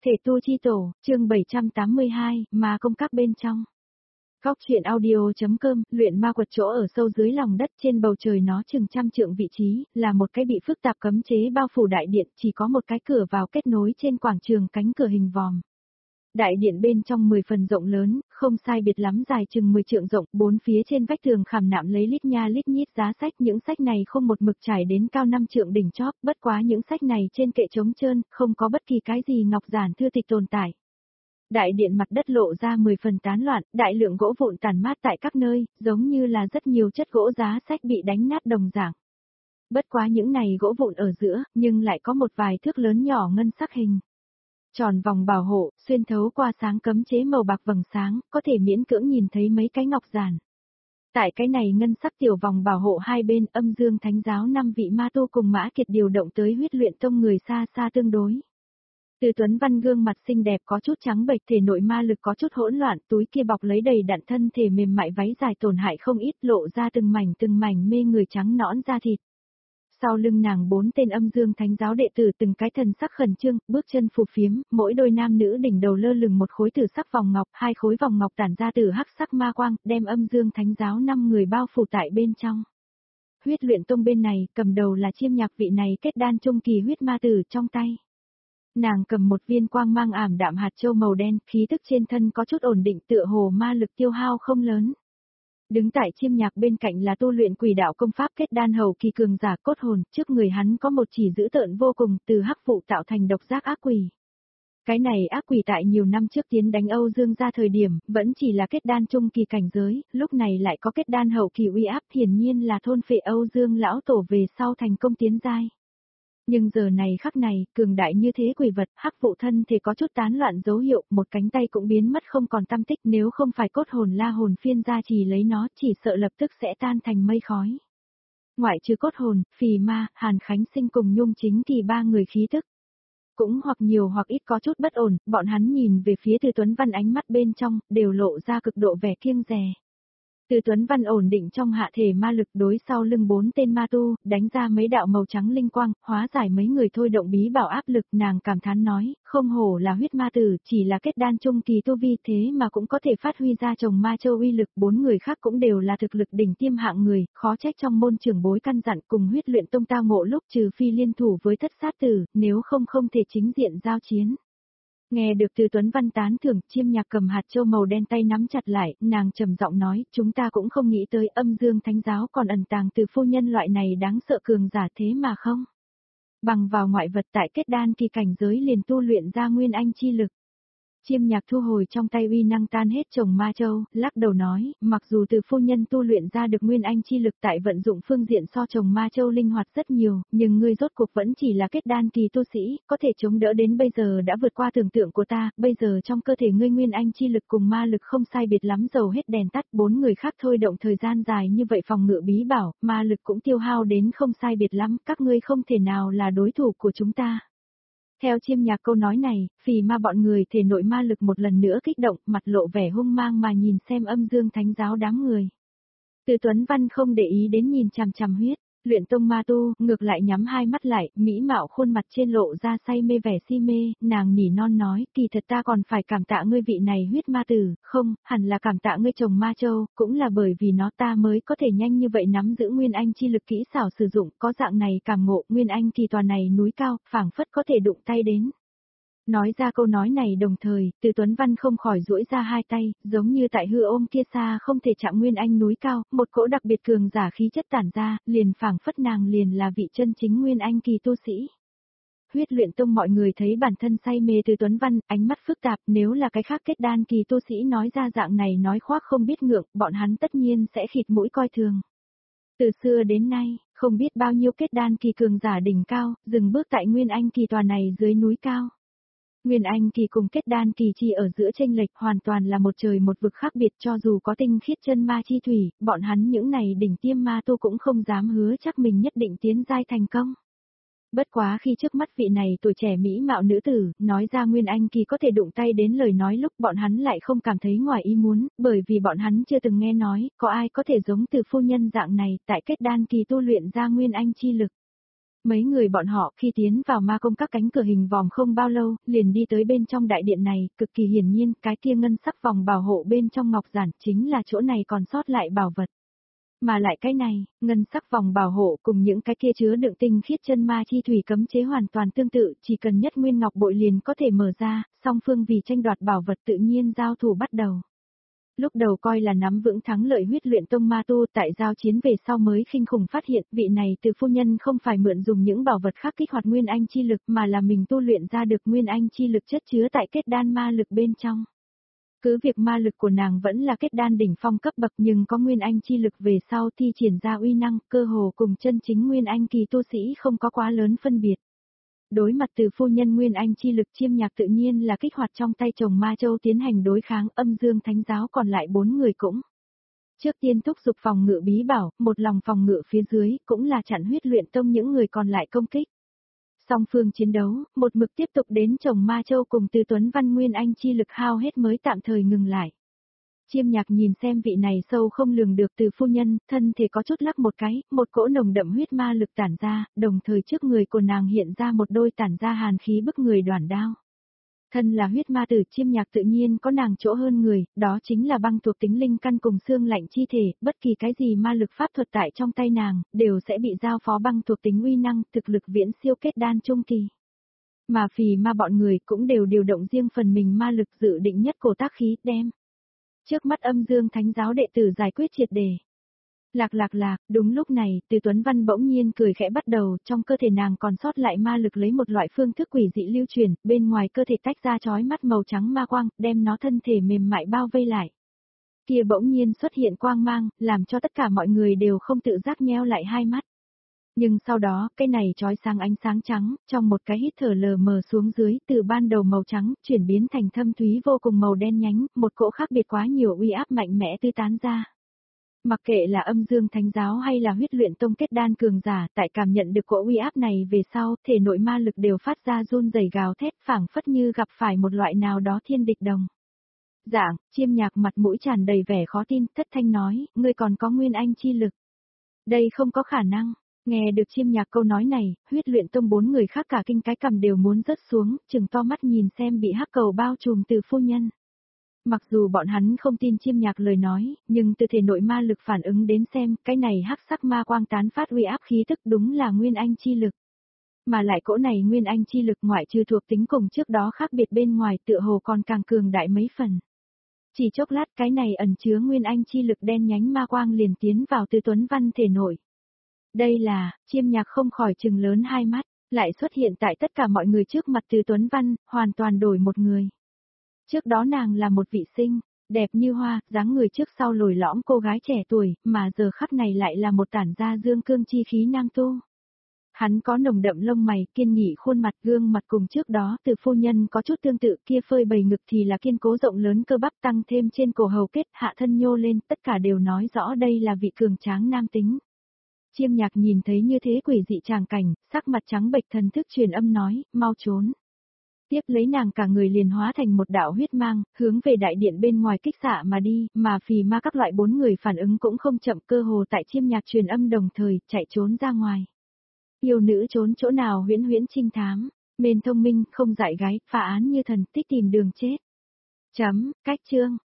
Thể tu chi tổ, chương 782, ma công các bên trong. Góc truyện audio.com, luyện ma quật chỗ ở sâu dưới lòng đất trên bầu trời nó chừng trăm trượng vị trí, là một cái bị phức tạp cấm chế bao phủ đại điện, chỉ có một cái cửa vào kết nối trên quảng trường cánh cửa hình vòm. Đại điện bên trong 10 phần rộng lớn, không sai biệt lắm dài chừng 10 trượng rộng, bốn phía trên vách tường khảm nạm lấy lít nha lít nhít giá sách, những sách này không một mực trải đến cao 5 trượng đỉnh chóp, bất quá những sách này trên kệ trống trơn, không có bất kỳ cái gì ngọc giản thư tịch tồn tại. Đại điện mặt đất lộ ra 10 phần tán loạn, đại lượng gỗ vụn tàn mát tại các nơi, giống như là rất nhiều chất gỗ giá sách bị đánh nát đồng dạng. Bất quá những này gỗ vụn ở giữa, nhưng lại có một vài thước lớn nhỏ ngân sắc hình. Tròn vòng bảo hộ, xuyên thấu qua sáng cấm chế màu bạc vầng sáng, có thể miễn cưỡng nhìn thấy mấy cái ngọc giản. Tại cái này ngân sắc tiểu vòng bảo hộ hai bên, Âm Dương Thánh giáo 5 vị ma tu cùng Mã Kiệt điều động tới Huyết Luyện Tông người xa xa tương đối. Từ Tuấn Văn gương mặt xinh đẹp có chút trắng bệch, thể nội ma lực có chút hỗn loạn, túi kia bọc lấy đầy đặn thân thể mềm mại, váy dài tổn hại không ít, lộ ra từng mảnh mê người trắng nõn da thịt. Sau lưng nàng 4 tên Âm Dương Thánh giáo đệ tử từng cái thần sắc khẩn trương, bước chân phù phiếm, mỗi đôi nam nữ đỉnh đầu lơ lửng một khối tử sắc vòng ngọc, hai khối vòng ngọc tản ra từ hắc sắc ma quang, đem Âm Dương Thánh giáo 5 người bao phủ tại bên trong. Huyết Luyện Tông bên này, cầm đầu là Chiêm Nhạc, vị này kết đan trung kỳ huyết ma tử trong tay. Nàng cầm một viên quang mang ảm đạm hạt châu màu đen, khí tức trên thân có chút ổn định, tựa hồ ma lực tiêu hao không lớn. Đứng tại Chiêm Nhạc bên cạnh là tu luyện quỷ đạo công pháp kết đan hậu kỳ cường giả cốt hồn, trước người hắn có một chỉ dữ tợn vô cùng, từ hắc vụ tạo thành độc giác ác quỷ. Cái này ác quỷ tại nhiều năm trước tiến đánh Âu Dương ra thời điểm, vẫn chỉ là kết đan trung kỳ cảnh giới, lúc này lại có kết đan hậu kỳ uy áp, hiển nhiên là thôn phệ Âu Dương lão tổ về sau thành công tiến giai. Nhưng giờ này khắc này, cường đại như thế quỷ vật, hắc vụ thân thể có chút tán loạn dấu hiệu, một cánh tay cũng biến mất không còn tăm tích, nếu không phải cốt hồn la hồn phiên gia trì lấy nó, chỉ sợ lập tức sẽ tan thành mây khói. Ngoại trừ cốt hồn, Phì Ma, Hàn Khánh Sinh cùng Nhung Chính Kỳ ba người khí tức cũng hoặc nhiều hoặc ít có chút bất ổn, bọn hắn nhìn về phía Từ Tuấn Văn, ánh mắt bên trong đều lộ ra cực độ vẻ kiêng dè. Từ Tuấn Văn ổn định trong hạ thể ma lực, đối sau lưng 4 tên ma tu, đánh ra mấy đạo màu trắng linh quang, hóa giải mấy người thôi động bí bảo áp lực, nàng cảm thán nói, không hổ là huyết ma tử, chỉ là kết đan trung kỳ tu vi thế mà cũng có thể phát huy ra chồng ma châu uy lực, 4 người khác cũng đều là thực lực đỉnh tiêm hạng người, khó trách trong môn trưởng bối căn dặn cùng Huyết Luyện Tông tao ngộ lúc trừ phi liên thủ với Thất Sát Tử, nếu không thể chính diện giao chiến. Nghe được Từ Tuấn Văn tán thưởng, Chiêm Nhạc cầm hạt châu màu đen tay nắm chặt lại, nàng trầm giọng nói, chúng ta cũng không nghĩ tới Âm Dương Thánh giáo còn ẩn tàng từ phu nhân loại này đáng sợ cường giả thế mà không. Bằng vào ngoại vật tại kết đan kỳ cảnh giới liền tu luyện ra nguyên anh chi lực. Chiêm Nhạc thu hồi trong tay uy năng tan hết chồng ma châu, lắc đầu nói, mặc dù từ phu nhân tu luyện ra được nguyên anh chi lực tại vận dụng phương diện so chồng ma châu linh hoạt rất nhiều, nhưng ngươi rốt cuộc vẫn chỉ là kết đan kỳ tu sĩ, có thể chống đỡ đến bây giờ đã vượt qua tưởng tượng của ta, bây giờ trong cơ thể ngươi nguyên anh chi lực cùng ma lực không sai biệt lắm, dầu hết đèn tắt, 4 người khác thôi động thời gian dài như vậy phòng ngự bí bảo, ma lực cũng tiêu hao đến không sai biệt lắm, các ngươi không thể nào là đối thủ của chúng ta. Theo Chiêm Nhạc câu nói này, Phì Ma bọn người thể nội ma lực một lần nữa kích động, mặt lộ vẻ hung mang mà nhìn xem Âm Dương Thánh giáo đám người. Từ Tuấn Văn không để ý đến nhìn chằm chằm Huyết Luyện Tông ma tu, ngược lại nhắm hai mắt lại, mỹ mạo khuôn mặt trên lộ ra say mê vẻ si mê, nàng nỉ non nói, kỳ thật ta còn phải cảm tạ ngươi vị này huyết ma tử, không, hẳn là cảm tạ ngươi chồng ma châu, cũng là bởi vì nó ta mới có thể nhanh như vậy nắm giữ nguyên anh chi lực kỹ xảo sử dụng, có dạng này cảm ngộ, nguyên anh kỳ tòa này núi cao, phảng phất có thể đụng tay đến. Nói ra câu nói này đồng thời, Từ Tuấn Văn không khỏi duỗi ra hai tay, giống như tại hư ôm kia xa không thể chạm nguyên anh núi cao, một cỗ đặc biệt cường giả khí chất tản ra, liền phảng phất nàng liền là vị chân chính nguyên anh kỳ tu sĩ. Huyết Luyện Tông mọi người thấy bản thân say mê Từ Tuấn Văn, ánh mắt phức tạp, nếu là cái khác kết đan kỳ tu sĩ nói ra dạng này nói khoác không biết ngượng, bọn hắn tất nhiên sẽ khịt mũi coi thường. Từ xưa đến nay, không biết bao nhiêu kết đan kỳ cường giả đỉnh cao, dừng bước tại nguyên anh kỳ tòa này dưới núi cao. Nguyên anh kỳ cùng kết đan kỳ chỉ ở giữa chênh lệch hoàn toàn là một trời một vực khác biệt, cho dù có tinh khiết chân ma chi thủy, bọn hắn những này đỉnh tiêm ma tu cũng không dám hứa chắc mình nhất định tiến giai thành công. Bất quá khi trước mắt vị này tuổi trẻ mỹ mạo nữ tử, nói ra nguyên anh kỳ có thể đụng tay đến lời nói lúc bọn hắn lại không cảm thấy ngoài ý muốn, bởi vì bọn hắn chưa từng nghe nói, có ai có thể giống Từ phu nhân dạng này, tại kết đan kỳ tu luyện ra nguyên anh chi lực. Mấy người bọn họ khi tiến vào ma công các cánh cửa hình vòm không bao lâu, liền đi tới bên trong đại điện này, cực kỳ hiển nhiên, cái kia ngân sắc vòng bảo hộ bên trong ngọc giản chính là chỗ này còn sót lại bảo vật. Mà lại cái này, ngân sắc vòng bảo hộ cùng những cái kia chứa đựng tinh khiết chân ma chi thủy cấm chế hoàn toàn tương tự, chỉ cần nhất nguyên ngọc bội liền có thể mở ra, song phương vì tranh đoạt bảo vật tự nhiên giao thủ bắt đầu. Lúc đầu coi là nắm vững thắng lợi huyết luyện tông ma tu, tại giao chiến về sau mới khinh khủng phát hiện vị này từ phu nhân không phải mượn dùng những bảo vật khác kích hoạt nguyên anh chi lực mà là mình tu luyện ra được nguyên anh chi lực chất chứa tại kết đan ma lực bên trong. Cứ việc ma lực của nàng vẫn là kết đan đỉnh phong cấp bậc nhưng có nguyên anh chi lực về sau thi triển ra uy năng, cơ hồ cùng chân chính nguyên anh kỳ tu sĩ không có quá lớn phân biệt. Đối mặt từ phu nhân nguyên anh chi lực, Chiêm Nhạc tự nhiên là kích hoạt trong tay chồng ma châu tiến hành đối kháng. Âm Dương Thánh giáo còn lại 4 người cũng. Trước tiên thúc giục phòng ngự bí bảo, một lòng phòng ngự phía dưới, cũng là chặn huyết luyện tông những người còn lại công kích. Song phương chiến đấu, một mực tiếp tục đến chồng ma châu cùng Từ Tuấn Văn nguyên anh chi lực hao hết mới tạm thời ngừng lại. Chiêm Nhạc nhìn xem vị này sâu không lường được từ phu nhân, thân thể có chút lắc một cái, một cỗ nồng đậm huyết ma lực tản ra, đồng thời trước người của nàng hiện ra một đôi tản ra hàn khí bức người đoản đao. Thân là huyết ma tử, Chiêm Nhạc tự nhiên có nàng chỗ hơn người, đó chính là băng thuộc tính linh căn cùng xương lạnh chi thể, bất kỳ cái gì ma lực pháp thuật tại trong tay nàng, đều sẽ bị giao phó băng thuộc tính uy năng, thực lực viễn siêu kết đan trung kỳ. Mà phì ma bọn người cũng đều điều động riêng phần mình ma lực dự định nhất cổ tác khí, đem trước mắt Âm Dương Thánh giáo đệ tử giải quyết triệt đề. Lạc, đúng lúc này, Từ Tuấn Văn bỗng nhiên cười khẽ bắt đầu, trong cơ thể nàng còn sót lại ma lực lấy một loại phương thức quỷ dị lưu truyền, bên ngoài cơ thể tách ra chói mắt màu trắng ma quang, đem nó thân thể mềm mại bao vây lại. Kia bỗng nhiên xuất hiện quang mang, làm cho tất cả mọi người đều không tự giác nheo lại hai mắt. Nhưng sau đó, cái này chói sáng ánh sáng trắng, trong một cái hít thở lờ mờ xuống dưới, từ ban đầu màu trắng, chuyển biến thành thâm thúy vô cùng màu đen nhánh, một cỗ khác biệt quá nhiều uy áp mạnh mẽ tươi tán ra. Mặc kệ là Âm Dương Thánh giáo hay là huyết luyện tông kết đan cường giả, tại cảm nhận được cỗ uy áp này về sau, thể nội ma lực đều phát ra run rẩy gào thét, phảng phất như gặp phải một loại nào đó thiên địch đồng. Dạng, Chiêm Nhạc mặt mũi tràn đầy vẻ khó tin, thất thanh nói, ngươi còn có nguyên anh chi lực. Đây không có khả năng. Nghe được Chiêm Nhạc câu nói này, huyết luyện tông 4 người khác cả kinh cái cầm đều muốn rớt xuống, chừng to mắt nhìn xem bị hắc cầu bao trùm từ phu nhân. Mặc dù bọn hắn không tin Chiêm Nhạc lời nói, nhưng từ thể nội ma lực phản ứng đến xem, cái này hắc sắc ma quang tán phát uy áp khí tức đúng là nguyên anh chi lực. Mà lại cỗ này nguyên anh chi lực ngoại trừ thuộc tính cùng trước đó khác biệt bên ngoài tựa hồ còn càng cường đại mấy phần. Chỉ chốc lát cái này ẩn chứa nguyên anh chi lực đen nhánh ma quang liền tiến vào Từ Tuấn Văn thể nội. Đây là, Chiêm Nhạc không khỏi trừng lớn hai mắt, lại xuất hiện tại tất cả mọi người trước mặt Từ Tuấn Văn, hoàn toàn đổi một người. Trước đó nàng là một vị xinh, đẹp như hoa, dáng người trước sau lồi lõm cô gái trẻ tuổi, mà giờ khắc này lại là một tản gia dương cương chi khí nam tu. Hắn có nồng đậm lông mày, kiên nghị khuôn mặt, gương mặt cùng trước đó Từ phu nhân có chút tương tự, kia phơi bày ngực thì là kiên cố rộng lớn cơ bắp tăng thêm trên cổ hầu kết, hạ thân nhô lên, tất cả đều nói rõ đây là vị cường tráng nam tính. Chiêm Nhạc nhìn thấy như thế quỷ dị tràng cảnh, sắc mặt trắng bệch, thần thức truyền âm nói, mau trốn. Tiếp lấy nàng cả người liền hóa thành một đạo huyết mang, hướng về đại điện bên ngoài kích xạ mà đi, mà phì ma các loại 4 người phản ứng cũng không chậm, cơ hồ tại Chiêm Nhạc truyền âm đồng thời, chạy trốn ra ngoài. Yêu nữ trốn chỗ nào huyễn huyễn trinh thám, mền thông minh, không dại gái, phá án như thần, tích tìm đường chết. Cách chương.